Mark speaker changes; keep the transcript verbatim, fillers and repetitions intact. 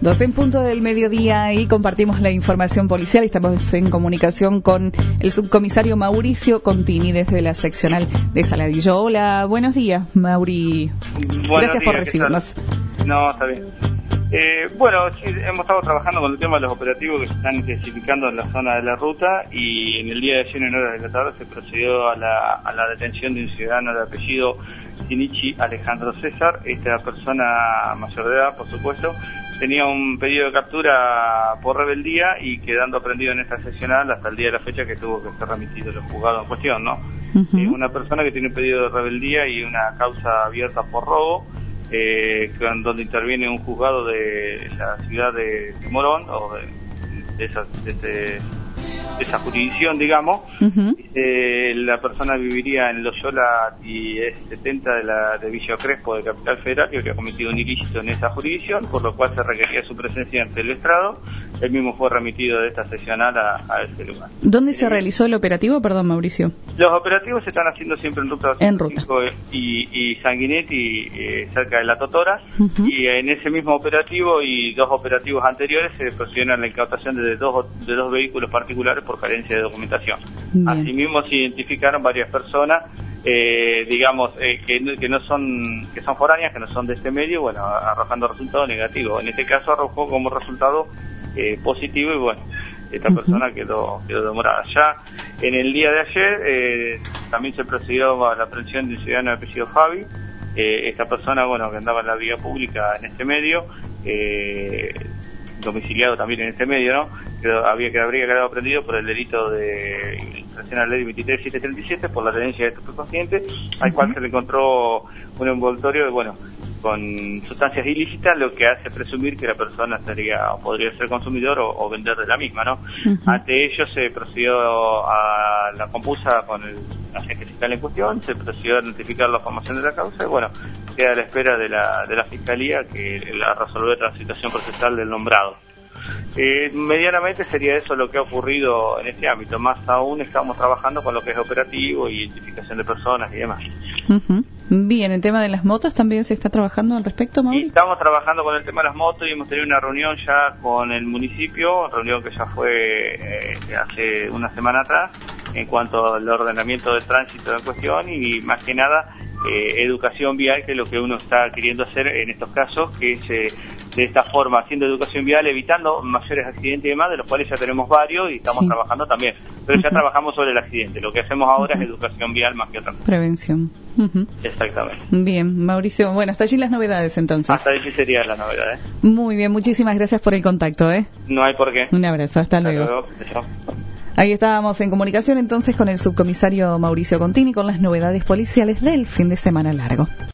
Speaker 1: doce en punto del mediodía y compartimos la información policial. Estamos en comunicación con el subcomisario Mauricio Contini desde la seccional de Saladillo. Hola, buenos días, Mauri.
Speaker 2: Buenos
Speaker 1: Gracias
Speaker 2: días,
Speaker 1: por recibirnos.
Speaker 2: No, está bien. Eh, bueno, sí, hemos estado trabajando con el tema de los operativos que se están intensificando en la zona de la ruta, y en el día de ayer en horas de la tarde se procedió a la, a la detención de un ciudadano de apellido Sinichi Alejandro César. Esta persona mayor de edad, por supuesto, tenía un pedido de captura por rebeldía y quedando prendido en esta seccional hasta el día de la fecha que tuvo que ser remitido los juzgados en cuestión, ¿no? Uh-huh. Es una persona que tiene un pedido de rebeldía y una causa abierta por robo, eh, donde interviene un juzgado de la ciudad de Morón, o de, de, esa, de, ese, de esa jurisdicción, digamos. Uh-huh. Eh, la persona viviría en Loyola y es setenta de la de Villa Crespo de Capital Federal, que habría cometido un ilícito en esa jurisdicción, por lo cual se requería su presencia ante el estrado. Él mismo fue remitido de esta seccional a, a ese lugar.
Speaker 1: ¿Dónde se realizó el operativo, perdón, Mauricio?
Speaker 2: Los operativos se están haciendo siempre en ruta
Speaker 1: en ruta
Speaker 2: y, y Sanguinetti, eh, cerca de La Totora. Uh-huh. Y en ese mismo operativo y dos operativos anteriores se procedieron a la incautación de dos, de dos vehículos particulares por carencia de documentación. Bien. Asimismo se identificaron varias personas, eh, digamos, eh, que, que no son que son foráneas, que no son de este medio, bueno, arrojando resultados negativos. En este caso arrojó como resultado eh, positivo y bueno, esta uh-huh. persona quedó, quedó demorada. Ya en el día de ayer eh, también se procedió a la aprehensión de un ciudadano de apellido Fabi. Eh, esta persona, bueno, que andaba en la vía pública en este medio, eh, domiciliado también en este medio, ¿no? Que había que habría quedado prendido por el delito de infracción a la ley veintitrés mil setecientos treinta y siete por la tenencia de estupefacientes, al cual se le encontró un envoltorio, bueno, con sustancias ilícitas, lo que hace presumir que la persona estaría o podría ser consumidor o, o vender de la misma, ¿no? Uh-huh. Ante ello se procedió a la compusa con el agente fiscal en cuestión, se procedió a notificar la formación de la causa y bueno, queda a la espera de la de la fiscalía que la resolver la situación procesal del nombrado. Eh, medianamente sería eso lo que ha ocurrido en este ámbito. Más aún estamos trabajando con lo que es operativo, identificación de personas y demás.
Speaker 1: Uh-huh. Bien, ¿el tema de las motos también se está trabajando al respecto, Mauri?
Speaker 2: Sí, estamos trabajando con el tema de las motos y hemos tenido una reunión ya con el municipio, reunión que ya fue eh, hace una semana atrás, en cuanto al ordenamiento del tránsito en cuestión y más que nada eh, educación vial, que es lo que uno está queriendo hacer en estos casos, que es eh, de esta forma, haciendo educación vial, evitando mayores accidentes y demás, de los cuales ya tenemos varios y estamos sí. trabajando también. Pero uh-huh. ya trabajamos sobre el accidente. Lo que hacemos ahora uh-huh. es educación vial más que otra cosa.
Speaker 1: Prevención. Uh-huh.
Speaker 2: Exactamente.
Speaker 1: Bien, Mauricio. Bueno, hasta allí las novedades entonces.
Speaker 2: Hasta allí serían las novedades.
Speaker 1: Muy bien, muchísimas gracias por el contacto, ¿eh?
Speaker 2: No hay por qué.
Speaker 1: Un abrazo, hasta, hasta luego. luego. Chao. Ahí estábamos en comunicación entonces con el subcomisario Mauricio Contini con las novedades policiales del fin de semana largo.